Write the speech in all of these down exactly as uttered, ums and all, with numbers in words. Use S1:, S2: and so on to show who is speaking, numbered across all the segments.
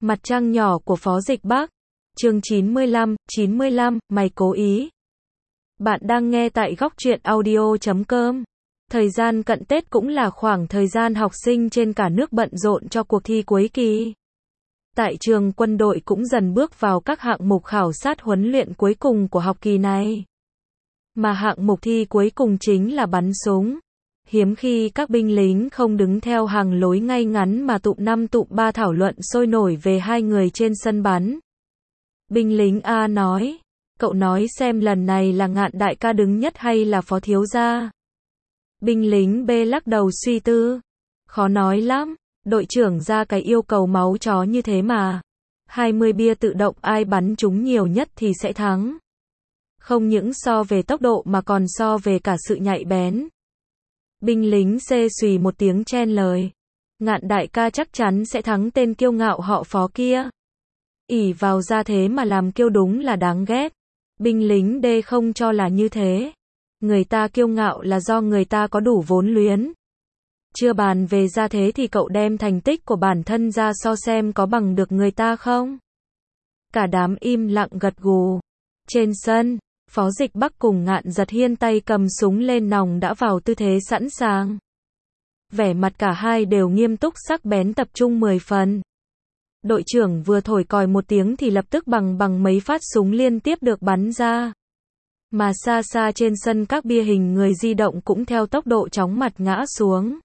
S1: Mặt trăng nhỏ của Phó Dịch Bắc. Chương chín mươi lăm, chín mươi lăm, mày cố ý. Bạn đang nghe tại góc truyện audio chấm com. Thời gian cận Tết cũng là khoảng thời gian học sinh trên cả nước bận rộn cho cuộc thi cuối kỳ. Tại trường quân đội cũng dần bước vào các hạng mục khảo sát huấn luyện cuối cùng của học kỳ này. Mà hạng mục thi cuối cùng chính là bắn súng. Hiếm khi các binh lính không đứng theo hàng lối ngay ngắn mà tụm năm tụm ba thảo luận sôi nổi về hai người trên sân bắn. Binh lính A nói, cậu nói xem lần này là Ngạn đại ca đứng nhất hay là Phó thiếu gia? Binh lính B lắc đầu suy tư, khó nói lắm, đội trưởng ra cái yêu cầu máu chó như thế mà. hai mươi bia tự động ai bắn trúng nhiều nhất thì sẽ thắng. Không những so về tốc độ mà còn so về cả sự nhạy bén. Binh lính C xùy một tiếng chen lời. Ngạn đại ca chắc chắn sẽ thắng tên kiêu ngạo họ Phó kia. ỷ vào ra thế mà làm kiêu đúng là đáng ghét. Binh lính D không cho là như thế. Người ta kiêu ngạo là do người ta có đủ vốn liếng. Chưa bàn về ra thế thì cậu đem thành tích của bản thân ra so xem có bằng được người ta không? Cả đám im lặng gật gù. Trên sân, Phó Dịch Bắc cùng Ngạn Giật Hiên tay cầm súng lên nòng đã vào tư thế sẵn sàng. Vẻ mặt cả hai đều nghiêm túc sắc bén tập trung mười phần. Đội trưởng vừa thổi còi một tiếng thì lập tức bằng bằng mấy phát súng liên tiếp được bắn ra. Mà xa xa trên sân các bia hình người di động cũng theo tốc độ chóng mặt ngã xuống.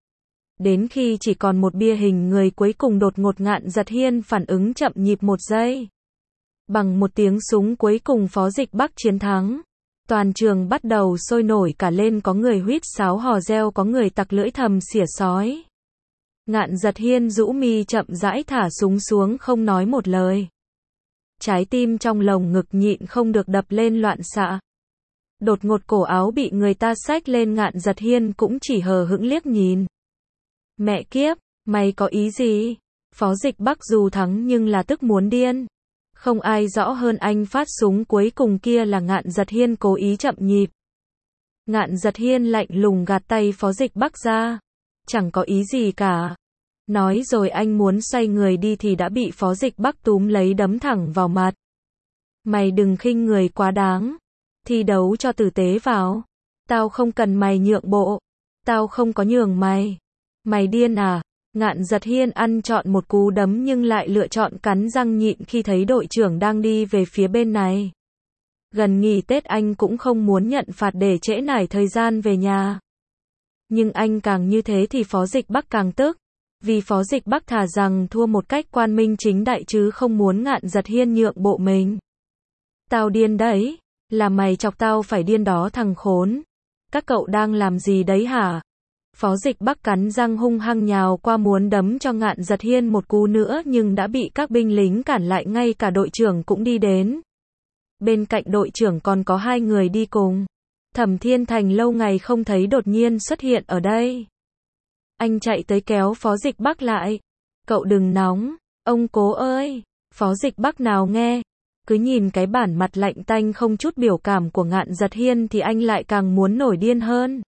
S1: Đến khi chỉ còn một bia hình người cuối cùng đột ngột Ngạn Giật Hiên phản ứng chậm nhịp một giây. Bằng một tiếng súng cuối cùng Phó Dịch Bắc chiến thắng. Toàn trường bắt đầu sôi nổi cả lên, có người huýt sáo hò reo, có người tặc lưỡi thầm xỉa sói. Ngạn Giật Hiên rũ mi chậm rãi thả súng xuống không nói một lời. Trái tim trong lồng ngực nhịn không được đập lên loạn xạ. Đột ngột cổ áo bị người ta xách lên, Ngạn Giật Hiên cũng chỉ hờ hững liếc nhìn. Mẹ kiếp, mày có ý gì? Phó Dịch Bắc dù thắng nhưng là tức muốn điên. Không ai rõ hơn anh phát súng cuối cùng kia là Ngạn Giật Hiên cố ý chậm nhịp. Ngạn Giật Hiên lạnh lùng gạt tay Phó Dịch Bắc ra. Chẳng có ý gì cả. Nói rồi anh muốn xoay người đi thì đã bị Phó Dịch Bắc túm lấy đấm thẳng vào mặt. Mày đừng khinh người quá đáng. Thi đấu cho tử tế vào. Tao không cần mày nhượng bộ. Tao không có nhường mày. Mày điên à? Ngạn Giật Hiên ăn trọn một cú đấm nhưng lại lựa chọn cắn răng nhịn khi thấy đội trưởng đang đi về phía bên này. Gần nghỉ Tết anh cũng không muốn nhận phạt để trễ nải thời gian về nhà. Nhưng anh càng như thế thì Phó Dịch Bắc càng tức. Vì Phó Dịch Bắc thà rằng thua một cách quan minh chính đại chứ không muốn Ngạn Giật Hiên nhượng bộ mình. Tao điên đấy. Là mày chọc tao phải điên đó thằng khốn. Các cậu đang làm gì đấy hả? Phó Dịch Bắc cắn răng hung hăng nhào qua muốn đấm cho Ngạn Giật Hiên một cú nữa nhưng đã bị các binh lính cản lại, ngay cả đội trưởng cũng đi đến. Bên cạnh đội trưởng còn có hai người đi cùng. Thẩm Thiên Thành lâu ngày không thấy đột nhiên xuất hiện ở đây. Anh chạy tới kéo Phó Dịch Bắc lại. Cậu đừng nóng, ông cố ơi. Phó Dịch Bắc nào nghe. Cứ nhìn cái bản mặt lạnh tanh không chút biểu cảm của Ngạn Giật Hiên thì anh lại càng muốn nổi điên hơn.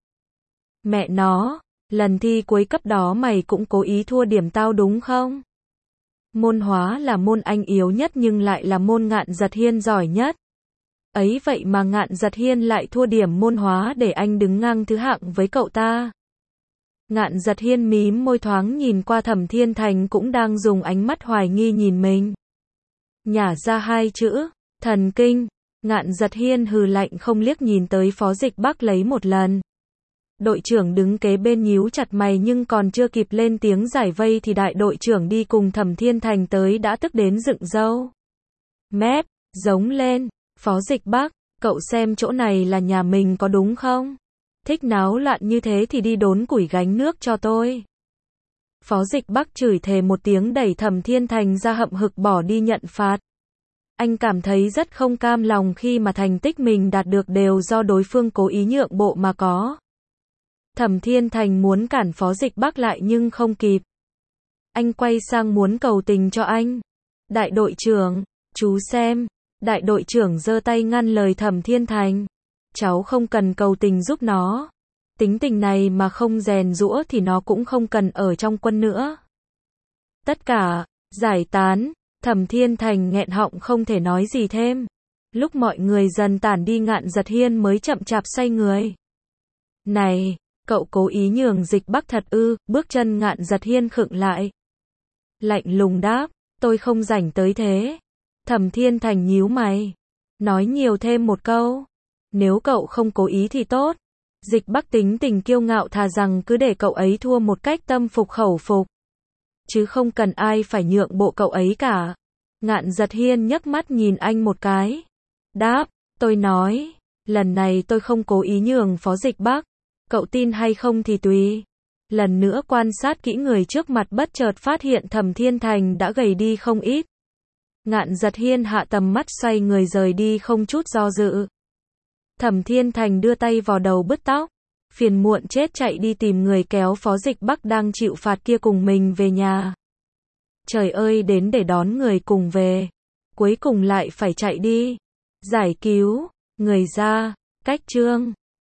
S1: Mẹ nó, lần thi cuối cấp đó mày cũng cố ý thua điểm tao đúng không? Môn hóa là môn anh yếu nhất nhưng lại là môn Ngạn Giật Hiên giỏi nhất. Ấy vậy mà Ngạn Giật Hiên lại thua điểm môn hóa để anh đứng ngang thứ hạng với cậu ta. Ngạn Giật Hiên mím môi thoáng nhìn qua Thẩm Thiên Thành cũng đang dùng ánh mắt hoài nghi nhìn mình. Nhả ra hai chữ, thần kinh. Ngạn Giật Hiên hừ lạnh không liếc nhìn tới Phó Dịch Bắc lấy một lần. Đội trưởng đứng kế bên nhíu chặt mày nhưng còn chưa kịp lên tiếng giải vây thì đại đội trưởng đi cùng Thẩm Thiên Thành tới đã tức đến dựng râu. Mép, giống lên, Phó Dịch Bắc, cậu xem chỗ này là nhà mình có đúng không? Thích náo loạn như thế thì đi đốn củi gánh nước cho tôi. Phó Dịch Bắc chửi thề một tiếng đẩy Thẩm Thiên Thành ra hậm hực bỏ đi nhận phạt. Anh cảm thấy rất không cam lòng khi mà thành tích mình đạt được đều do đối phương cố ý nhượng bộ mà có. Thẩm Thiên Thành muốn cản Phó Dịch Bắc lại nhưng không kịp. Anh quay sang muốn cầu tình cho anh. Đại đội trưởng, chú xem. Đại đội trưởng giơ tay ngăn lời Thẩm Thiên Thành. Cháu không cần cầu tình giúp nó. Tính tình này mà không rèn giũa thì nó cũng không cần ở trong quân nữa. Tất cả, Giải tán, Thẩm Thiên Thành nghẹn họng không thể nói gì thêm. Lúc mọi người dần tản đi Ngạn Giật Hiên mới chậm chạp xoay người. Này, cậu cố ý nhường Dịch Bắc thật ư? Bước chân Ngạn Giật Hiên khựng lại. Lạnh lùng đáp, tôi không rảnh tới thế. Thẩm Thiên Thành nhíu mày. Nói nhiều thêm một câu. Nếu cậu không cố ý thì tốt. Dịch Bắc tính tình kiêu ngạo thà rằng cứ để cậu ấy thua một cách tâm phục khẩu phục. Chứ không cần ai phải nhượng bộ cậu ấy cả. Ngạn Giật Hiên nhấc mắt nhìn anh một cái. Đáp, tôi nói, lần này tôi không cố ý nhường Phó Dịch Bắc. Cậu tin hay không thì tùy. Lần nữa quan sát kỹ người trước mặt bất chợt phát hiện Thẩm Thiên Thành đã gầy đi không ít. Ngạn Giật Hiên hạ tầm mắt xoay người rời đi không chút do dự. Thẩm Thiên Thành đưa tay vào đầu bứt tóc. Phiền muộn chết chạy đi tìm người kéo Phó Dịch Bắc đang chịu phạt kia cùng mình về nhà. Trời ơi, đến để đón người cùng về. Cuối cùng lại phải chạy đi. Giải cứu, người ra, cách chương.